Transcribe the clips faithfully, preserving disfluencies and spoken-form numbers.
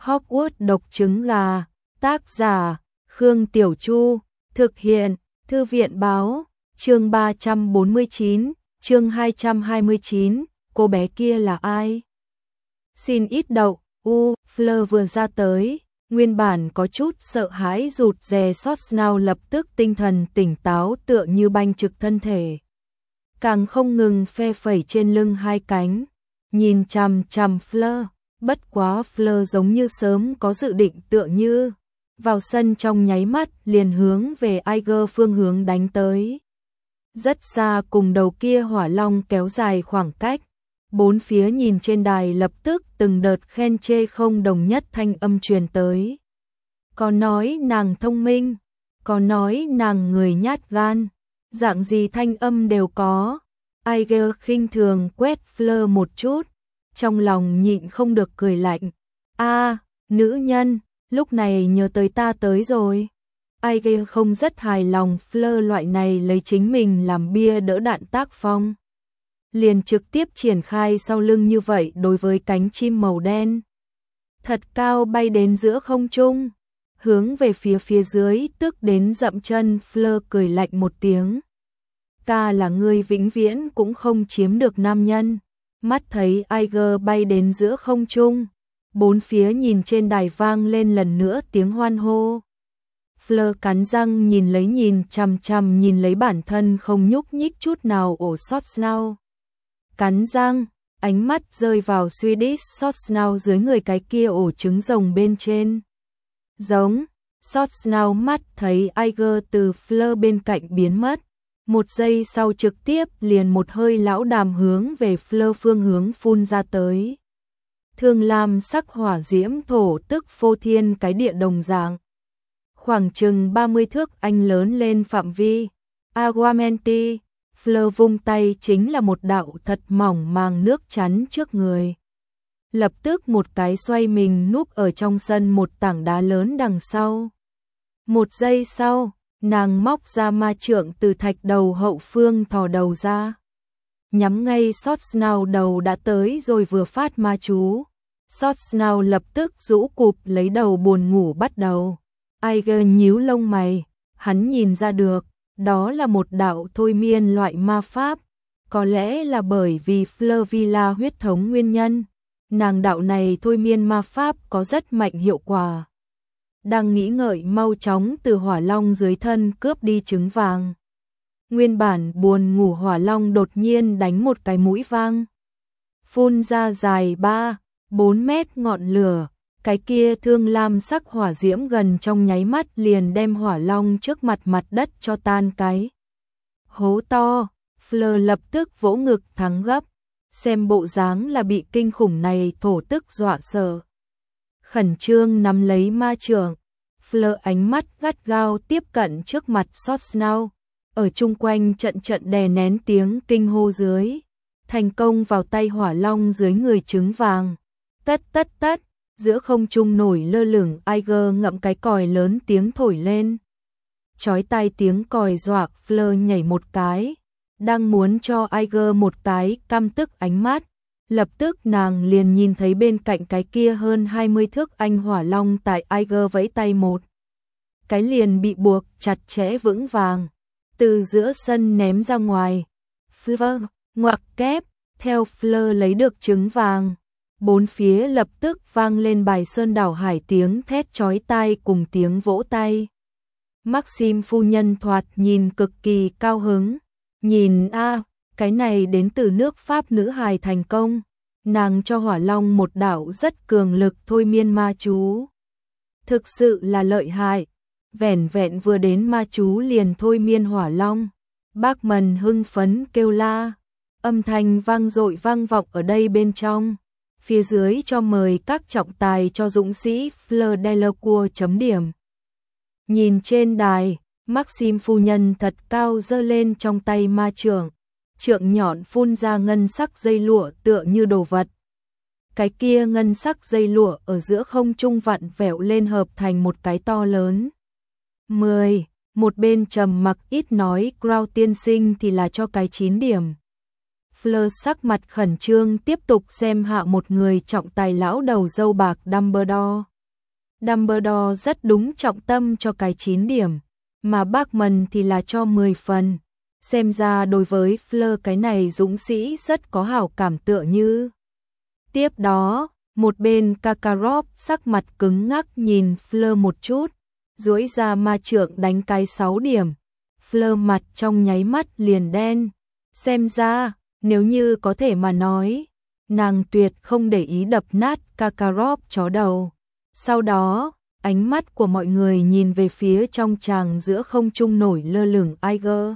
Hogwarts độc trứng gà, tác giả, Khương Tiểu Chu, thực hiện, Thư viện báo, chương ba trăm bốn mươi chín, chương hai trăm hai mươi chín, cô bé kia là ai? Xin ít đậu, u, Fleur vừa ra tới, nguyên bản có chút sợ hãi rụt rè xót nào lập tức tinh thần tỉnh táo tựa như banh trực thân thể. Càng không ngừng phe phẩy trên lưng hai cánh, nhìn chằm chằm Fleur, bất quá Fleur giống như sớm có dự định tựa như, vào sân trong nháy mắt liền hướng về Aiger phương hướng đánh tới. Rất xa cùng đầu kia hỏa long kéo dài khoảng cách, bốn phía nhìn trên đài lập tức từng đợt khen chê không đồng nhất thanh âm truyền tới. Có nói nàng thông minh, có nói nàng người nhát gan, dạng gì thanh âm đều có. Aiger khinh thường quét Fleur một chút, trong lòng nhịn không được cười lạnh. A, nữ nhân, lúc này nhớ tới ta tới rồi. Aiger không rất hài lòng Fleur loại này lấy chính mình làm bia đỡ đạn tác phong. Liền trực tiếp triển khai sau lưng như vậy đối với cánh chim màu đen. Thật cao bay đến giữa không trung, hướng về phía phía dưới tức đến dậm chân. Fleur cười lạnh một tiếng. Ta là người vĩnh viễn cũng không chiếm được nam nhân. Mắt thấy Aiger bay đến giữa không trung, bốn phía nhìn trên đài vang lên lần nữa tiếng hoan hô. Fleur cắn răng nhìn lấy nhìn chằm chằm nhìn lấy bản thân không nhúc nhích chút nào ổ sót Snow. Cắn răng, ánh mắt rơi vào Swedish sót Snow dưới người cái kia ổ trứng rồng bên trên. Giống, sót Snow mắt thấy Aiger từ Fleur bên cạnh biến mất. Một giây sau trực tiếp liền một hơi lão đàm hướng về Fleur phương hướng phun ra tới. Thương lam sắc hỏa diễm thổ tức phô thiên cái địa đồng dạng. Khoảng chừng ba mươi thước anh lớn lên phạm vi. Aguamenti, Fleur vung tay chính là một đạo thật mỏng màng nước chắn trước người. Lập tức một cái xoay mình núp ở trong sân một tảng đá lớn đằng sau. Một giây sau, nàng móc ra ma trượng từ thạch đầu hậu phương thò đầu ra. Nhắm ngay Sót Snow đầu đã tới rồi vừa phát ma chú. Sót Snow lập tức rũ cụp lấy đầu buồn ngủ bắt đầu. Aiger nhíu lông mày, hắn nhìn ra được, đó là một đạo thôi miên loại ma pháp. Có lẽ là bởi vì Fleur Villa huyết thống nguyên nhân, nàng đạo này thôi miên ma pháp có rất mạnh hiệu quả. Đang nghĩ ngợi mau chóng từ hỏa long dưới thân cướp đi trứng vàng. Nguyên bản buồn ngủ hỏa long đột nhiên đánh một cái mũi vang. Phun ra dài ba, bốn mét ngọn lửa, cái kia thương lam sắc hỏa diễm gần trong nháy mắt liền đem hỏa long trước mặt mặt đất cho tan cái. Hố to, Fleur lập tức vỗ ngực thắng gấp, xem bộ dáng là bị kinh khủng này thổ tức dọa sợ. Khẩn trương nắm lấy ma trượng, Fleur ánh mắt gắt gao tiếp cận trước mặt Sót Snow, ở chung quanh trận trận đè nén tiếng kinh hô dưới, thành công vào tay hỏa long dưới người trứng vàng. Tất tất tất, giữa không trung nổi lơ lửng Aiger ngậm cái còi lớn tiếng thổi lên. Chói tai tiếng còi dọa Fleur nhảy một cái, đang muốn cho Aiger một cái căm tức ánh mắt. Lập tức nàng liền nhìn thấy bên cạnh cái kia hơn hai mươi thước anh hỏa long tại Aiger vẫy tay một cái liền bị buộc chặt chẽ vững vàng, từ giữa sân ném ra ngoài. Fleur ngoặc kép, theo Fleur lấy được trứng vàng, bốn phía lập tức vang lên bài sơn đảo hải tiếng thét chói tai cùng tiếng vỗ tay. Maxim phu nhân thoạt nhìn cực kỳ cao hứng, nhìn a, cái này đến từ nước Pháp nữ hài thành công, nàng cho hỏa long một đạo rất cường lực thôi miên ma chú. Thực sự là lợi hại, vẻn vẹn vừa đến ma chú liền thôi miên hỏa long. Bác Mần hưng phấn kêu la, âm thanh vang dội vang vọng ở đây bên trong. Phía dưới cho mời các trọng tài cho dũng sĩ Fleur Delacour chấm điểm. Nhìn trên đài, Maxim phu nhân thật cao giơ lên trong tay ma trượng. Trượng nhọn phun ra ngân sắc dây lụa tựa như đồ vật. Cái kia ngân sắc dây lụa ở giữa không trung vặn vẹo lên hợp thành một cái to lớn. mười, một bên trầm mặc ít nói Crow tiên sinh thì là cho cái chín điểm. Fleur sắc mặt khẩn trương tiếp tục xem hạ một người trọng tài lão đầu dâu bạc Dumbledore. Dumbledore rất đúng trọng tâm cho cái chín điểm, mà Bachman thì là cho mười phần. Xem ra đối với Fleur cái này dũng sĩ rất có hảo cảm tựa như. Tiếp đó, một bên Karkaroff sắc mặt cứng ngắc nhìn Fleur một chút, duỗi ra ma trượng đánh cái sáu điểm. Fleur mặt trong nháy mắt liền đen. Xem ra, nếu như có thể mà nói, nàng tuyệt không để ý đập nát Karkaroff chó đầu. Sau đó, ánh mắt của mọi người nhìn về phía trong tràng giữa không trung nổi lơ lửng Aiger.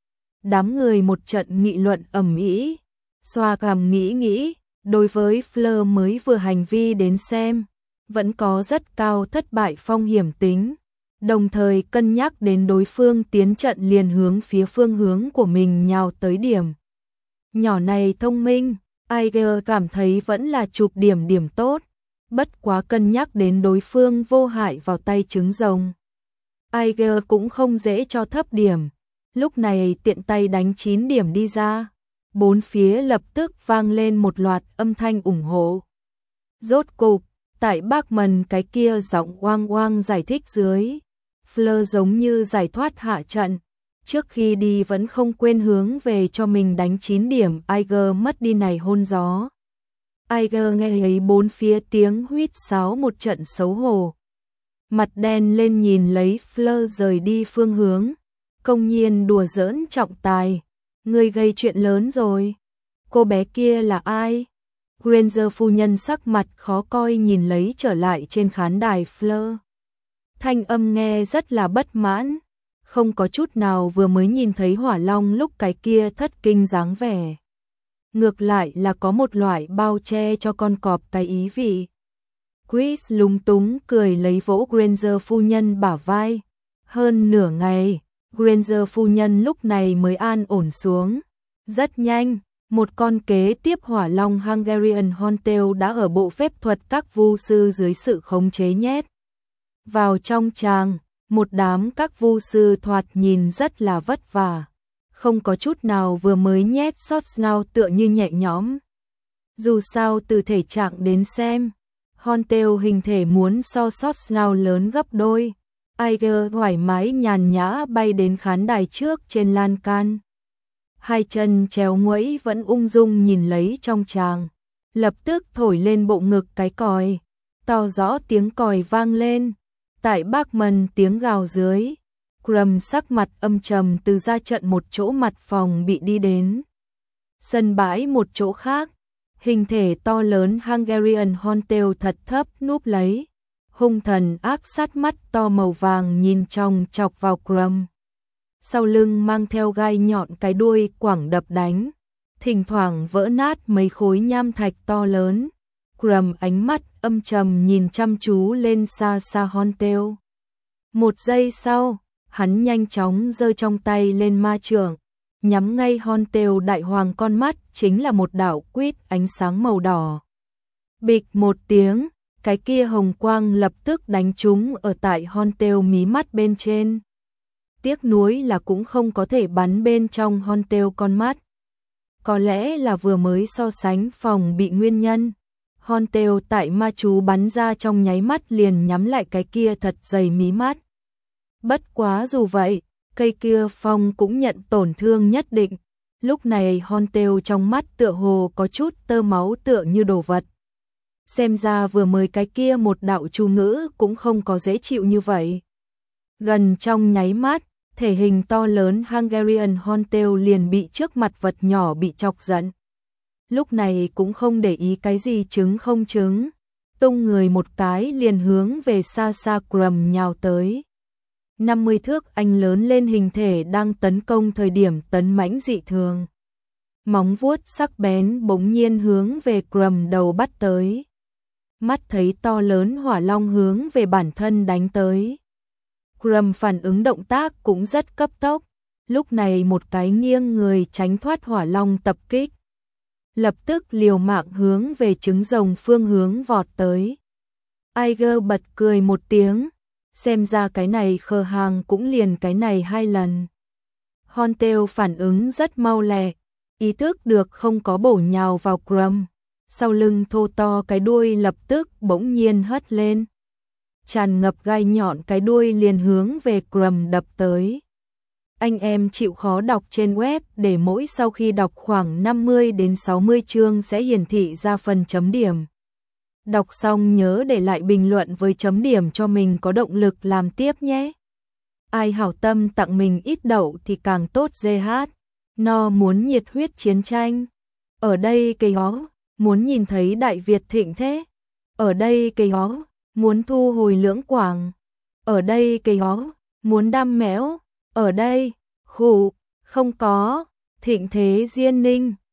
Đám người một trận nghị luận ầm ĩ, xoa cằm nghĩ nghĩ, đối với Fleur mới vừa hành vi đến xem, vẫn có rất cao thất bại phong hiểm tính, đồng thời cân nhắc đến đối phương tiến trận liền hướng phía phương hướng của mình nhào tới điểm. Nhỏ này thông minh, Aiger cảm thấy vẫn là chụp điểm điểm tốt, bất quá cân nhắc đến đối phương vô hại vào tay trứng rồng. Aiger cũng không dễ cho thấp điểm, lúc này tiện tay đánh chín điểm đi ra. Bốn phía lập tức vang lên một loạt âm thanh ủng hộ. Rốt cục, tại Bachman cái kia giọng oang oang giải thích dưới, Fleur giống như giải thoát hạ trận, trước khi đi vẫn không quên hướng về cho mình đánh chín điểm. Aiger mất đi này hôn gió. Aiger nghe thấy bốn phía tiếng huýt sáo một trận xấu hổ. Mặt đen lên nhìn lấy Fleur rời đi phương hướng, công nhiên đùa giỡn trọng tài. Người gây chuyện lớn rồi. Cô bé kia là ai? Granger phu nhân sắc mặt khó coi nhìn lấy trở lại trên khán đài Fleur. Thanh âm nghe rất là bất mãn, không có chút nào vừa mới nhìn thấy hỏa long lúc cái kia thất kinh dáng vẻ. Ngược lại là có một loại bao che cho con cọp cái ý vị. Chris lúng túng cười lấy vỗ Granger phu nhân bả vai. Hơn nửa ngày, Granger phu nhân lúc này mới an ổn xuống. Rất nhanh, một con kế tiếp hỏa long Hungarian Horntail đã ở bộ phép thuật các vu sư dưới sự khống chế nhét vào trong tràng. Một đám các vu sư thoạt nhìn rất là vất vả, không có chút nào vừa mới nhét sót nào tựa như nhẹ nhõm. Dù sao từ thể trạng đến xem, Horntail hình thể muốn so sót nào lớn gấp đôi. Aiger thoải mái nhàn nhã bay đến khán đài trước trên lan can. Hai chân chéo nguẫy vẫn ung dung nhìn lấy trong tràng. Lập tức thổi lên bộ ngực cái còi. To rõ tiếng còi vang lên. Tại Bachman tiếng gào dưới. Crumb sắc mặt âm trầm từ ra trận một chỗ mặt phòng bị đi đến sân bãi một chỗ khác. Hình thể to lớn Hungarian Horntail thật thấp núp lấy. Hung thần ác sát mắt to màu vàng nhìn trong chọc vào Crumb. Sau lưng mang theo gai nhọn cái đuôi quẳng đập đánh, thỉnh thoảng vỡ nát mấy khối nham thạch to lớn. Crumb ánh mắt âm trầm nhìn chăm chú lên xa xa Horntail. Một giây sau, hắn nhanh chóng giơ trong tay lên ma trượng, nhắm ngay Horntail đại hoàng con mắt chính là một đạo quýt ánh sáng màu đỏ. Bịch một tiếng, cái kia hồng quang lập tức đánh trúng ở tại Horntail mí mắt bên trên. Tiếc nuối là cũng không có thể bắn bên trong Horntail con mắt. Có lẽ là vừa mới so sánh phòng bị nguyên nhân. Horntail tại ma chú bắn ra trong nháy mắt liền nhắm lại cái kia thật dày mí mắt. Bất quá dù vậy, cây kia phong cũng nhận tổn thương nhất định. Lúc này Horntail trong mắt tựa hồ có chút tơ máu tựa như đồ vật. Xem ra vừa mới cái kia một đạo chú ngữ cũng không có dễ chịu như vậy. Gần trong nháy mắt, thể hình to lớn Hungarian Horntail liền bị trước mặt vật nhỏ bị chọc giận. Lúc này cũng không để ý cái gì trứng không trứng, tung người một cái liền hướng về xa xa Crumb nhào tới. năm mươi thước anh lớn lên hình thể đang tấn công thời điểm tấn mãnh dị thường. Móng vuốt sắc bén bỗng nhiên hướng về Crumb đầu bắt tới. Mắt thấy to lớn hỏa long hướng về bản thân đánh tới. Crumb phản ứng động tác cũng rất cấp tốc, lúc này một cái nghiêng người tránh thoát hỏa long tập kích. Lập tức liều mạng hướng về trứng rồng phương hướng vọt tới. Aiger bật cười một tiếng, xem ra cái này khờ hàng cũng liền cái này hai lần. Horntail phản ứng rất mau lẹ, ý thức được không có bổ nhào vào Crumb. Sau lưng thô to cái đuôi lập tức bỗng nhiên hất lên. tràn ngập gai nhọn, cái đuôi liền hướng về Chrome đập tới. Anh em chịu khó đọc trên web để mỗi sau khi đọc khoảng năm mươi đến sáu mươi chương sẽ hiển thị ra phần chấm điểm. Đọc xong nhớ để lại bình luận với chấm điểm cho mình có động lực làm tiếp nhé. Ai hảo tâm tặng mình ít đậu thì càng tốt. giê hát No muốn nhiệt huyết chiến tranh. Ở đây cây ó, muốn nhìn thấy Đại Việt thịnh thế. Ở đây cây ó, muốn thu hồi Lưỡng Quảng. Ở đây cây ó, muốn đam mẽo. Ở đây, khụ, không có, thịnh thế Diên Ninh.